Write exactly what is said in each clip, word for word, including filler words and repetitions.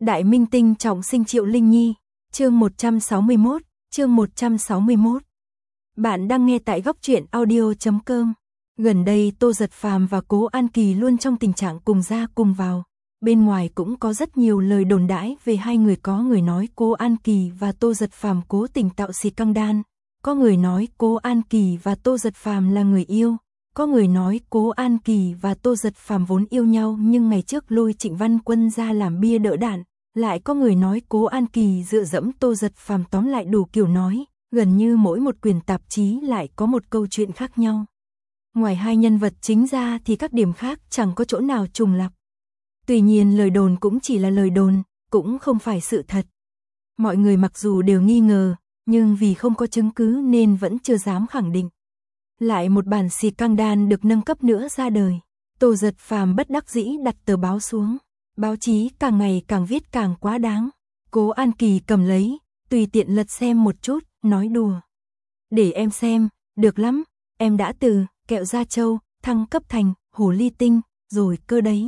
Đại minh tinh trọng sinh Triệu Linh Nhi, chương một trăm sáu mươi mốt, chương một trăm sáu mươi mốt. Bạn đang nghe tại góc truyện audio chấm com. Gần đây Tô Giật Phàm và Cố An Kỳ luôn trong tình trạng cùng ra cùng vào. Bên ngoài cũng có rất nhiều lời đồn đãi về hai người, có người nói Cố An Kỳ và Tô Giật Phàm cố tình tạo xì căng đan, có người nói Cố An Kỳ và Tô Giật Phàm là người yêu, có người nói Cố An Kỳ và Tô Giật Phàm vốn yêu nhau nhưng ngày trước lôi Trịnh Văn Quân ra làm bia đỡ đạn, lại có người nói Cố An Kỳ dựa dẫm Tô Giật Phàm, tóm lại đủ kiểu nói, gần như mỗi một quyển tạp chí lại có một câu chuyện khác nhau. Ngoài hai nhân vật chính ra thì các điểm khác chẳng có chỗ nào trùng lặp. Tuy nhiên lời đồn cũng chỉ là lời đồn, cũng không phải sự thật. Mọi người mặc dù đều nghi ngờ, nhưng vì không có chứng cứ nên vẫn chưa dám khẳng định. Lại một bản xì căng đan được nâng cấp nữa ra đời. Tô Giật Phàm bất đắc dĩ đặt tờ báo xuống. Báo chí càng ngày càng viết càng quá đáng. Cố An Kỳ cầm lấy, tùy tiện lật xem một chút, nói đùa. Để em xem, được lắm, em đã từ kẹo da trâu thăng cấp thành hồ ly tinh rồi cơ đấy.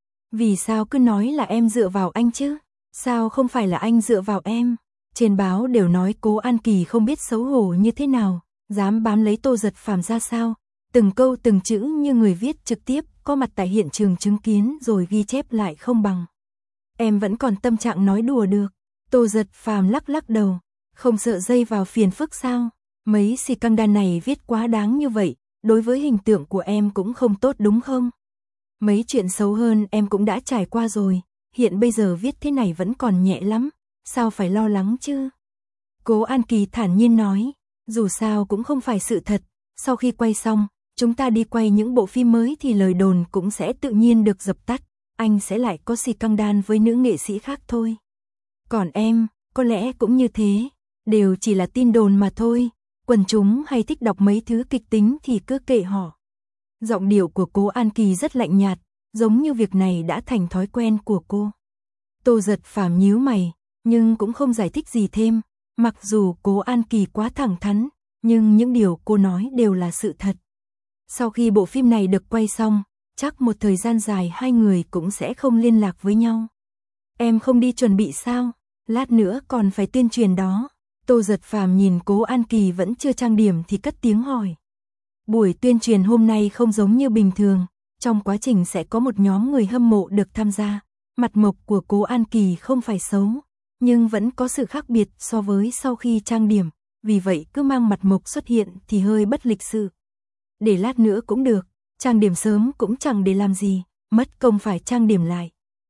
Vì sao cứ nói là em dựa vào anh chứ? Sao không phải là anh dựa vào em? Trên báo đều nói Cố An Kỳ không biết xấu hổ như thế nào, dám bám lấy Tô Giật Phàm ra sao? Từng câu từng chữ như người viết trực tiếp, có mặt tại hiện trường chứng kiến rồi ghi chép lại không bằng. Em vẫn còn tâm trạng nói đùa được. Tô Giật Phàm lắc lắc đầu, không sợ dây vào phiền phức sao? Mấy xì căng đan này viết quá đáng như vậy, đối với hình tượng của em cũng không tốt đúng không? Mấy chuyện xấu hơn em cũng đã trải qua rồi, hiện bây giờ viết thế này vẫn còn nhẹ lắm, sao phải lo lắng chứ? Cố An Kỳ thản nhiên nói, dù sao cũng không phải sự thật, sau khi quay xong, chúng ta đi quay những bộ phim mới thì lời đồn cũng sẽ tự nhiên được dập tắt, anh sẽ lại có xì căng đan với nữ nghệ sĩ khác thôi. Còn em, có lẽ cũng như thế, đều chỉ là tin đồn mà thôi, quần chúng hay thích đọc mấy thứ kịch tính thì cứ kệ họ. Giọng điệu của Cố An Kỳ rất lạnh nhạt, giống như việc này đã thành thói quen của cô. Tô Giật Phàm nhíu mày, nhưng cũng không giải thích gì thêm, mặc dù Cố An Kỳ quá thẳng thắn, nhưng những điều cô nói đều là sự thật. Sau khi bộ phim này được quay xong, chắc một thời gian dài hai người cũng sẽ không liên lạc với nhau. Em không đi chuẩn bị sao? Lát nữa còn phải tuyên truyền đó. Tô Giật Phàm nhìn Cố An Kỳ vẫn chưa trang điểm thì cất tiếng hỏi. Buổi tuyên truyền hôm nay không giống như bình thường, trong quá trình sẽ có một nhóm người hâm mộ được tham gia. Mặt mộc của Cố An Kỳ không phải xấu, nhưng vẫn có sự khác biệt so với sau khi trang điểm, vì vậy cứ mang mặt mộc xuất hiện thì hơi bất lịch sự. Để lát nữa cũng được, trang điểm sớm cũng chẳng để làm gì, mất công phải trang điểm lại.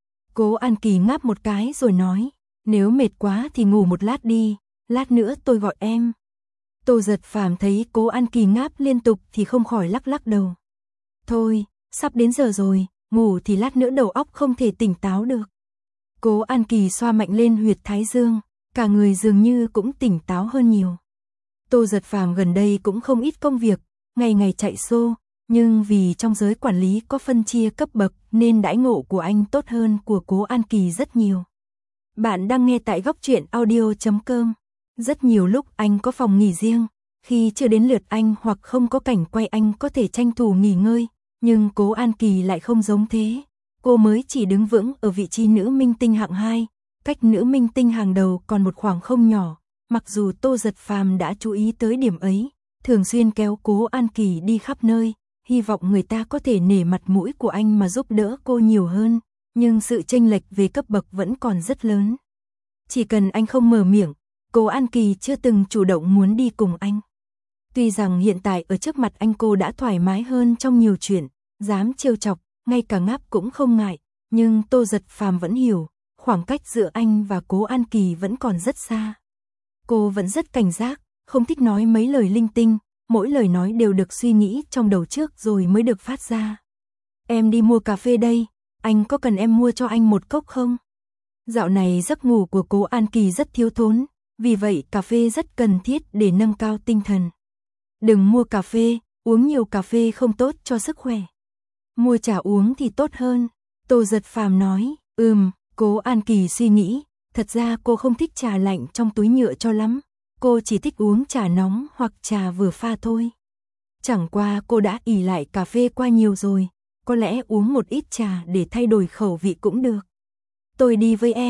Cố An Kỳ ngáp một cái rồi nói, nếu mệt quá thì ngủ một lát đi, lát nữa tôi gọi em. Tô Giật Phàm thấy Cố An Kỳ ngáp liên tục thì không khỏi lắc lắc đầu. Thôi, sắp đến giờ rồi, ngủ thì lát nữa đầu óc không thể tỉnh táo được. Cố An Kỳ xoa mạnh lên huyệt thái dương, cả người dường như cũng tỉnh táo hơn nhiều. Tô Giật Phàm gần đây cũng không ít công việc, ngày ngày chạy xô, nhưng vì trong giới quản lý có phân chia cấp bậc nên đãi ngộ của anh tốt hơn của Cố An Kỳ rất nhiều. Bạn đang nghe tại góc truyện audio chấm com. Rất nhiều lúc anh có phòng nghỉ riêng, khi chưa đến lượt anh hoặc không có cảnh quay anh có thể tranh thủ nghỉ ngơi, nhưng Cố An Kỳ lại không giống thế. Cô mới chỉ đứng vững ở vị trí nữ minh tinh hạng hai, cách nữ minh tinh hàng đầu còn một khoảng không nhỏ, mặc dù Tô Giật Phàm đã chú ý tới điểm ấy, thường xuyên kéo Cố An Kỳ đi khắp nơi, hy vọng người ta có thể nể mặt mũi của anh mà giúp đỡ cô nhiều hơn, nhưng sự chênh lệch về cấp bậc vẫn còn rất lớn. Chỉ cần anh không mở miệng, Cố An Kỳ chưa từng chủ động muốn đi cùng anh. Tuy rằng hiện tại ở trước mặt anh cô đã thoải mái hơn trong nhiều chuyện, dám trêu chọc, ngay cả ngáp cũng không ngại, nhưng Tô Giật Phàm vẫn hiểu, khoảng cách giữa anh và Cố An Kỳ vẫn còn rất xa. Cô vẫn rất cảnh giác, không thích nói mấy lời linh tinh, mỗi lời nói đều được suy nghĩ trong đầu trước rồi mới được phát ra. Em đi mua cà phê đây, anh có cần em mua cho anh một cốc không? Dạo này giấc ngủ của Cố An Kỳ rất thiếu thốn, vì vậy cà phê rất cần thiết để nâng cao tinh thần. Đừng mua cà phê, uống nhiều cà phê không tốt cho sức khỏe. Mua trà uống thì tốt hơn. Tô Giật Phàm nói, ừm, Cố An Kỳ suy nghĩ, thật ra cô không thích trà lạnh trong túi nhựa cho lắm, cô chỉ thích uống trà nóng hoặc trà vừa pha thôi. Chẳng qua cô đã ỷ lại cà phê qua nhiều rồi, có lẽ uống một ít trà để thay đổi khẩu vị cũng được. Tôi đi với em,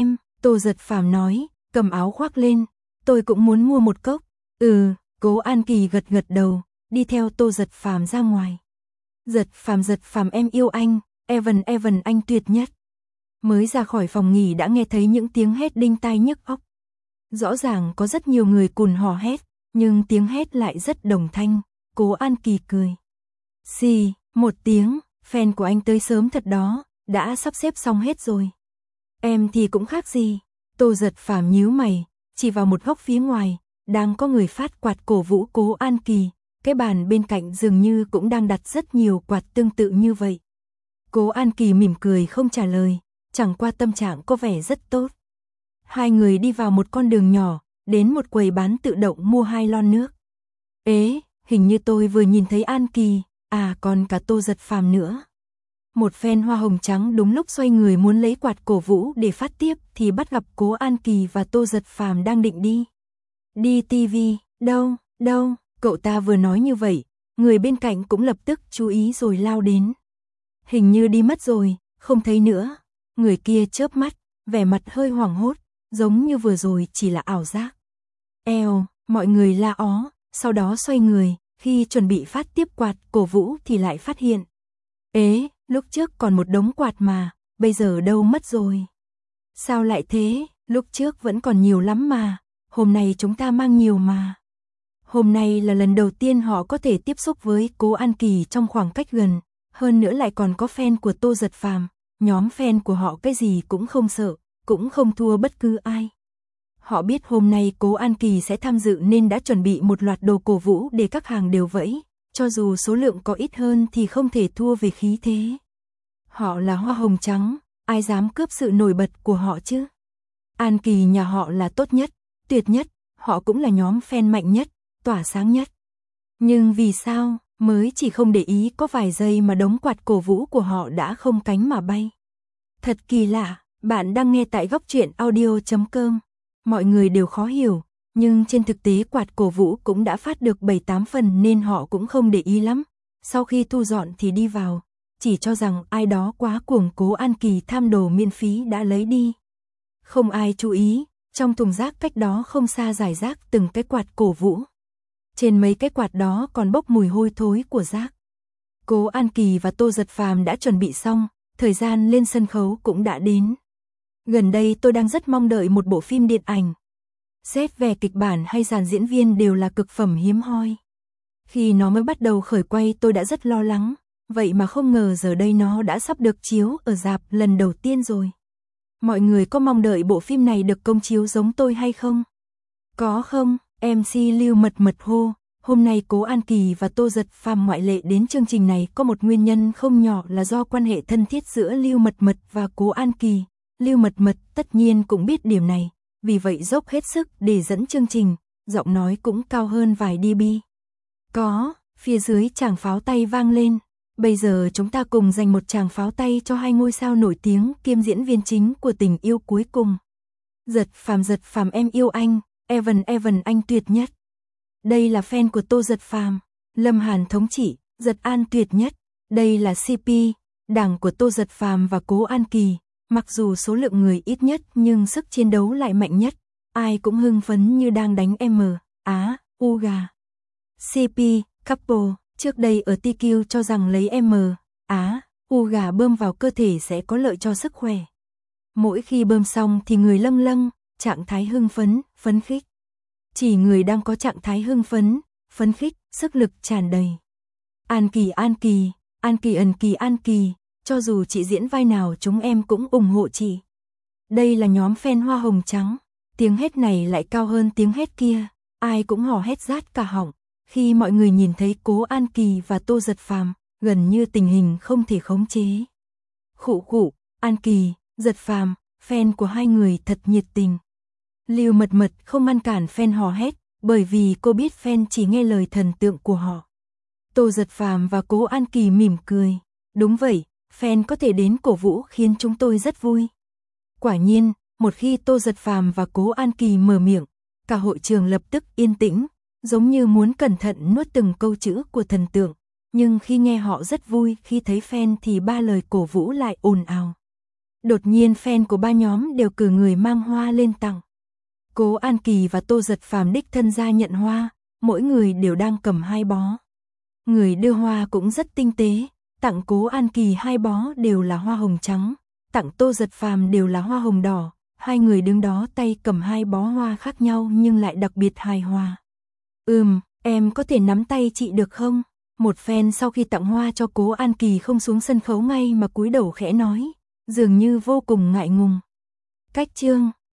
Tô Giật Phàm nói, cầm áo khoác lên, tôi cũng muốn mua một cốc. Ừ, Cố An Kỳ gật gật đầu, đi theo Tô Giật Phàm ra ngoài. Giật Phàm Giật Phàm em yêu anh, Evan Evan anh tuyệt nhất. Mới ra khỏi phòng nghỉ đã nghe thấy những tiếng hét đinh tai nhức óc. Rõ ràng có rất nhiều người cùng hò hét, nhưng tiếng hét lại rất đồng thanh. Cố An Kỳ cười. Xì, một tiếng, fan của anh tới sớm thật đó, đã sắp xếp xong hết rồi. Em thì cũng khác gì. Tô Giật Phàm nhíu mày, chỉ vào một góc phía ngoài, đang có người phát quạt cổ vũ Cố An Kỳ, cái bàn bên cạnh dường như cũng đang đặt rất nhiều quạt tương tự như vậy. Cố An Kỳ mỉm cười không trả lời, chẳng qua tâm trạng có vẻ rất tốt. Hai người đi vào một con đường nhỏ, đến một quầy bán tự động mua hai lon nước. Ế, hình như tôi vừa nhìn thấy An Kỳ, à còn cả Tô Giật Phàm nữa. Một fan hoa hồng trắng đúng lúc xoay người muốn lấy quạt cổ vũ để phát tiếp thì bắt gặp Cố An Kỳ và Tô Giật Phàm đang định đi. Đi ti vi, đâu, đâu, cậu ta vừa nói như vậy, người bên cạnh cũng lập tức chú ý rồi lao đến. Hình như đi mất rồi, không thấy nữa. Người kia chớp mắt, vẻ mặt hơi hoảng hốt, giống như vừa rồi chỉ là ảo giác. Eo, mọi người la ó, sau đó xoay người, khi chuẩn bị phát tiếp quạt cổ vũ thì lại phát hiện. Ế, lúc trước còn một đống quạt mà, bây giờ đâu mất rồi. Sao lại thế, lúc trước vẫn còn nhiều lắm mà, hôm nay chúng ta mang nhiều mà. Hôm nay là lần đầu tiên họ có thể tiếp xúc với Cố An Kỳ trong khoảng cách gần, hơn nữa lại còn có fan của Tô Giật Phàm, nhóm fan của họ cái gì cũng không sợ, cũng không thua bất cứ ai. Họ biết hôm nay Cố An Kỳ sẽ tham dự nên đã chuẩn bị một loạt đồ cổ vũ để các hàng đều vẫy, cho dù số lượng có ít hơn thì không thể thua về khí thế. Họ là hoa hồng trắng, ai dám cướp sự nổi bật của họ chứ? An Kỳ nhà họ là tốt nhất, tuyệt nhất, họ cũng là nhóm fan mạnh nhất, tỏa sáng nhất. Nhưng vì sao, mới chỉ không để ý có vài giây mà đống quạt cổ vũ của họ đã không cánh mà bay. Thật kỳ lạ, bạn đang nghe tại góc truyện audio chấm com. Mọi người đều khó hiểu, nhưng trên thực tế quạt cổ vũ cũng đã phát được bảy tám phần nên họ cũng không để ý lắm. Sau khi thu dọn thì đi vào, chỉ cho rằng ai đó quá cuồng Cố An Kỳ tham đồ miễn phí đã lấy đi. Không ai chú ý, trong thùng rác cách đó không xa rải rác từng cái quạt cổ vũ. Trên mấy cái quạt đó còn bốc mùi hôi thối của rác. Cố An Kỳ và Tô Giật Phàm đã chuẩn bị xong, thời gian lên sân khấu cũng đã đến. Gần đây tôi đang rất mong đợi một bộ phim điện ảnh. Xét về kịch bản hay dàn diễn viên đều là cực phẩm hiếm hoi. Khi nó mới bắt đầu khởi quay tôi đã rất lo lắng, vậy mà không ngờ giờ đây nó đã sắp được chiếu ở rạp lần đầu tiên rồi. Mọi người có mong đợi bộ phim này được công chiếu giống tôi hay không? Có không? em xê Lưu Mật Mật hô, hôm nay Cố An Kỳ và Tô Giật Phàm ngoại lệ đến chương trình này có một nguyên nhân không nhỏ là do quan hệ thân thiết giữa Lưu Mật Mật và Cố An Kỳ. Lưu Mật Mật tất nhiên cũng biết điểm này, vì vậy dốc hết sức để dẫn chương trình, giọng nói cũng cao hơn vài dB. Có, phía dưới tràng pháo tay vang lên. Bây giờ chúng ta cùng dành một tràng pháo tay cho hai ngôi sao nổi tiếng kiêm diễn viên chính của Tình Yêu Cuối Cùng. Giật Phàm Giật Phàm em yêu anh, Evan Evan anh tuyệt nhất. Đây là fan của Tô Giật Phàm, Lâm Hàn thống trị, Giật An tuyệt nhất. Đây là xê pê, đảng của Tô Giật Phàm và Cố An Kỳ. Mặc dù số lượng người ít nhất nhưng sức chiến đấu lại mạnh nhất. Ai cũng hưng phấn như đang đánh M, Á, U gà. xê pê, couple, trước đây ở tê quy cho rằng lấy M, Á, U gà bơm vào cơ thể sẽ có lợi cho sức khỏe. Mỗi khi bơm xong thì người lâng lâng, trạng thái hưng phấn, phấn khích. Chỉ người đang có trạng thái hưng phấn, phấn khích, sức lực tràn đầy. An Kỳ An Kỳ, An Kỳ ẩn Kỳ An Kỳ, cho dù chị diễn vai nào chúng em cũng ủng hộ chị. Đây là nhóm fan hoa hồng trắng, tiếng hét này lại cao hơn tiếng hét kia, ai cũng hò hét rát cả họng. Khi mọi người nhìn thấy Cố An Kỳ và Tô Giật Phàm, gần như tình hình không thể khống chế. Khụ khụ, An Kỳ, Giật Phàm, fan của hai người thật nhiệt tình. Lưu Mật Mật không ngăn cản fan hò hét, bởi vì cô biết fan chỉ nghe lời thần tượng của họ. Tô Giật Phàm và Cố An Kỳ mỉm cười. Đúng vậy, fan có thể đến cổ vũ khiến chúng tôi rất vui. Quả nhiên, một khi Tô Giật Phàm và Cố An Kỳ mở miệng, cả hội trường lập tức yên tĩnh, giống như muốn cẩn thận nuốt từng câu chữ của thần tượng. Nhưng khi nghe họ rất vui, khi thấy fan thì ba lời cổ vũ lại ồn ào. Đột nhiên fan của ba nhóm đều cử người mang hoa lên tặng. Cố An Kỳ và Tô Giật Phàm đích thân ra nhận hoa, mỗi người đều đang cầm hai bó. Người đưa hoa cũng rất tinh tế, tặng Cố An Kỳ hai bó đều là hoa hồng trắng, tặng Tô Giật Phàm đều là hoa hồng đỏ, hai người đứng đó tay cầm hai bó hoa khác nhau nhưng lại đặc biệt hài hòa. Ừm, em có thể nắm tay chị được không? Một fan sau khi tặng hoa cho Cố An Kỳ không xuống sân khấu ngay mà cúi đầu khẽ nói, dường như vô cùng ngại ngùng. Cách chương